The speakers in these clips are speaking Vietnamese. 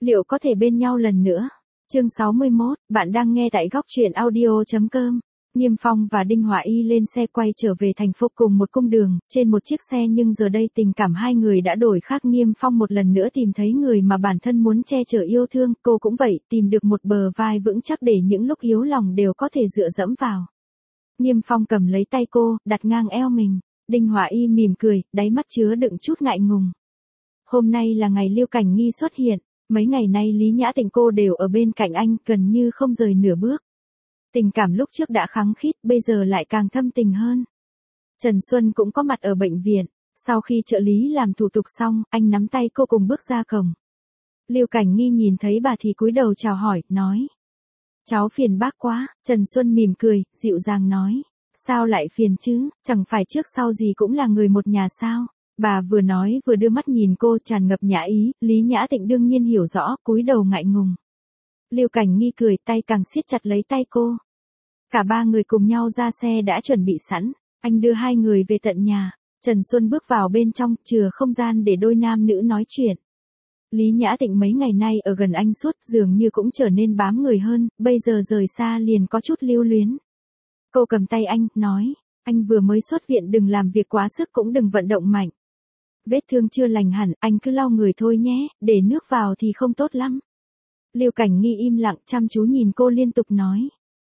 Liệu có thể bên nhau lần nữa? Chương 61, bạn đang nghe tại góc truyện audio.com. Nghiêm Phong và Đinh Họa Y lên xe quay trở về thành phố cùng một cung đường, trên một chiếc xe, nhưng giờ đây tình cảm hai người đã đổi khác. Nghiêm Phong một lần nữa tìm thấy người mà bản thân muốn che chở yêu thương, cô cũng vậy, tìm được một bờ vai vững chắc để những lúc yếu lòng đều có thể dựa dẫm vào. Nghiêm Phong cầm lấy tay cô, đặt ngang eo mình. Đinh Họa Y mỉm cười, đáy mắt chứa đựng chút ngại ngùng. Hôm nay là ngày Lưu Cảnh Nghi xuất hiện, mấy ngày nay Lý Nhã Tịnh cô đều ở bên cạnh anh, gần như không rời nửa bước. Tình cảm lúc trước đã khăng khít, bây giờ lại càng thâm tình hơn. Trần Xuân cũng có mặt ở bệnh viện, sau khi trợ lý làm thủ tục xong, anh nắm tay cô cùng bước ra cổng. Lưu Cảnh Nghi nhìn thấy bà thì cúi đầu chào hỏi, nói. Cháu phiền bác quá. Trần Xuân mỉm cười, dịu dàng nói. Sao lại phiền chứ, chẳng phải trước sau gì cũng là người một nhà sao? Bà vừa nói vừa đưa mắt nhìn cô, tràn ngập nhã ý. Lý Nhã Tịnh đương nhiên hiểu rõ, cúi đầu ngại ngùng. Lưu Cảnh Nghi cười, tay càng siết chặt lấy tay cô. Cả ba người cùng nhau ra xe đã chuẩn bị sẵn, anh đưa hai người về tận nhà. Trần Xuân bước vào bên trong, chừa không gian để đôi nam nữ nói chuyện. Lý Nhã Tịnh mấy ngày nay ở gần anh suốt, dường như cũng trở nên bám người hơn, bây giờ rời xa liền có chút lưu luyến. Cô cầm tay anh, nói, anh vừa mới xuất viện, đừng làm việc quá sức, cũng đừng vận động mạnh. Vết thương chưa lành hẳn, anh cứ lau người thôi nhé, để nước vào thì không tốt lắm. Lưu Cảnh Nghi im lặng, chăm chú nhìn cô liên tục nói.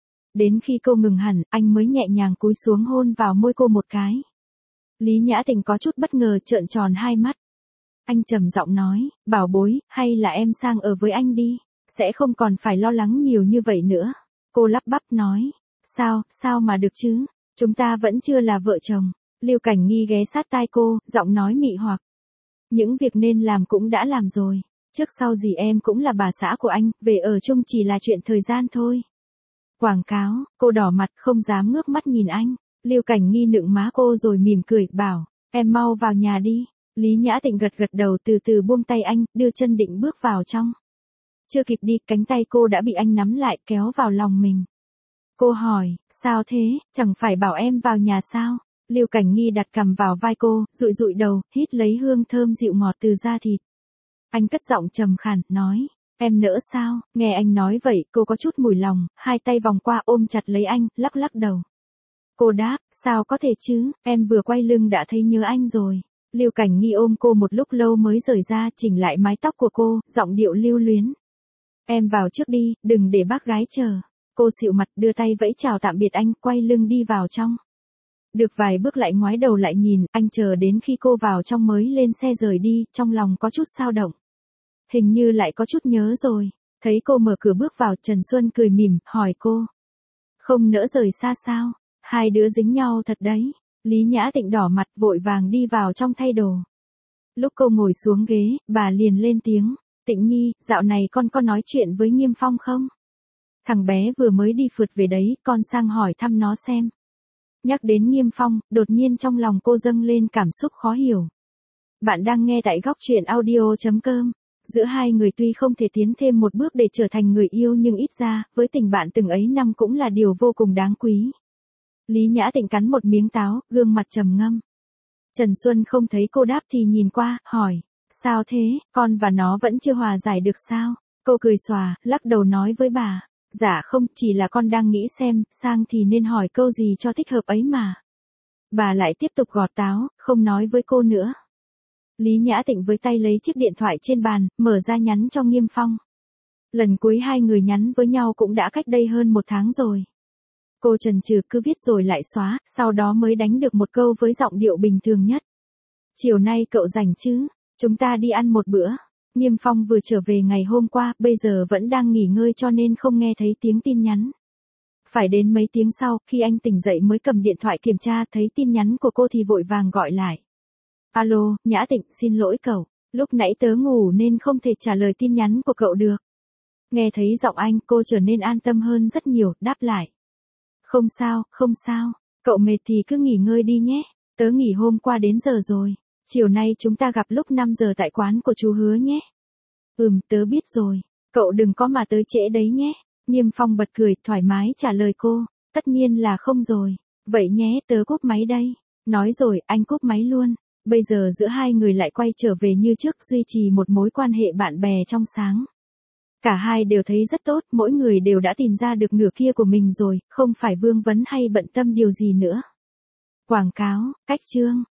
Đến khi cô ngừng hẳn, anh mới nhẹ nhàng cúi xuống hôn vào môi cô một cái. Lý Nhã Tịnh có chút bất ngờ, trợn tròn hai mắt. Anh trầm giọng nói, bảo bối, hay là em sang ở với anh đi, sẽ không còn phải lo lắng nhiều như vậy nữa. Cô lắp bắp nói, sao mà được chứ, chúng ta vẫn chưa là vợ chồng. Lưu Cảnh Nghi ghé sát tai cô, giọng nói mị hoặc. Những việc nên làm cũng đã làm rồi, trước sau gì em cũng là bà xã của anh, về ở chung chỉ là chuyện thời gian thôi. Quảng cáo, cô đỏ mặt không dám ngước mắt nhìn anh. Lưu Cảnh Nghi nựng má cô rồi mỉm cười, bảo, em mau vào nhà đi. Lý Nhã Tịnh gật gật đầu, từ từ buông tay anh, đưa chân định bước vào trong. Chưa kịp đi, cánh tay cô đã bị anh nắm lại, kéo vào lòng mình. Cô hỏi, sao thế, chẳng phải bảo em vào nhà sao? Lưu Cảnh Nghi đặt cằm vào vai cô, dụi dụi đầu, hít lấy hương thơm dịu ngọt từ da thịt. Anh cất giọng trầm khàn, nói, em nỡ sao? Nghe anh nói vậy, cô có chút mùi lòng, hai tay vòng qua ôm chặt lấy anh, lắc lắc đầu. Cô đáp, sao có thể chứ, em vừa quay lưng đã thấy nhớ anh rồi. Lưu Cảnh Nghi ôm cô một lúc lâu mới rời ra, chỉnh lại mái tóc của cô, giọng điệu lưu luyến. Em vào trước đi, đừng để bác gái chờ. Cô xịu mặt, đưa tay vẫy chào tạm biệt anh, quay lưng đi vào trong. Được vài bước lại ngoái đầu lại nhìn, anh chờ đến khi cô vào trong mới lên xe rời đi, trong lòng có chút xao động. Hình như lại có chút nhớ rồi. Thấy cô mở cửa bước vào, Trần Xuân cười mỉm, hỏi cô. Không nỡ rời xa sao? Hai đứa dính nhau thật đấy. Lý Nhã Tịnh đỏ mặt, vội vàng đi vào trong thay đồ. Lúc cô ngồi xuống ghế, bà liền lên tiếng. Tịnh Nhi, dạo này con có nói chuyện với Nghiêm Phong không? Thằng bé vừa mới đi phượt về đấy, con sang hỏi thăm nó xem. Nhắc đến Nghiêm Phong, đột nhiên trong lòng cô dâng lên cảm xúc khó hiểu. Bạn đang nghe tại góc truyện audio.com. Giữa hai người tuy không thể tiến thêm một bước để trở thành người yêu, nhưng ít ra, với tình bạn từng ấy năm cũng là điều vô cùng đáng quý. Lý Nhã Tịnh cắn một miếng táo, gương mặt trầm ngâm. Trần Xuân không thấy cô đáp thì nhìn qua, hỏi. Sao thế, con và nó vẫn chưa hòa giải được sao? Cô cười xòa, lắc đầu nói với bà. Dạ không, chỉ là con đang nghĩ xem, sang thì nên hỏi câu gì cho thích hợp ấy mà. Bà lại tiếp tục gọt táo, không nói với cô nữa. Lý Nhã Tịnh với tay lấy chiếc điện thoại trên bàn, mở ra nhắn cho Nghiêm Phong. Lần cuối hai người nhắn với nhau cũng đã cách đây hơn một tháng rồi. Cô chần chừ cứ viết rồi lại xóa, sau đó mới đánh được một câu với giọng điệu bình thường nhất. Chiều nay cậu rảnh chứ? Chúng ta đi ăn một bữa. Nghiêm Phong vừa trở về ngày hôm qua, bây giờ vẫn đang nghỉ ngơi cho nên không nghe thấy tiếng tin nhắn. Phải đến mấy tiếng sau, khi anh tỉnh dậy mới cầm điện thoại kiểm tra, thấy tin nhắn của cô thì vội vàng gọi lại. Alo, Nhã Tịnh, xin lỗi cậu, lúc nãy tớ ngủ nên không thể trả lời tin nhắn của cậu được. Nghe thấy giọng anh, cô trở nên an tâm hơn rất nhiều, đáp lại. Không sao, cậu mệt thì cứ nghỉ ngơi đi nhé, tớ nghỉ hôm qua đến giờ rồi, chiều nay chúng ta gặp lúc 5 giờ tại quán của chú Hứa nhé. Tớ biết rồi, cậu đừng có mà tới trễ đấy nhé. Nghiêm Phong bật cười, thoải mái trả lời cô, tất nhiên là không rồi, vậy nhé, tớ cúp máy đây. Nói rồi, anh cúp máy luôn. Bây giờ giữa hai người lại quay trở về như trước, duy trì một mối quan hệ bạn bè trong sáng. Cả hai đều thấy rất tốt, mỗi người đều đã tìm ra được nửa kia của mình rồi, không phải vương vấn hay bận tâm điều gì nữa. Quảng cáo, cách chương.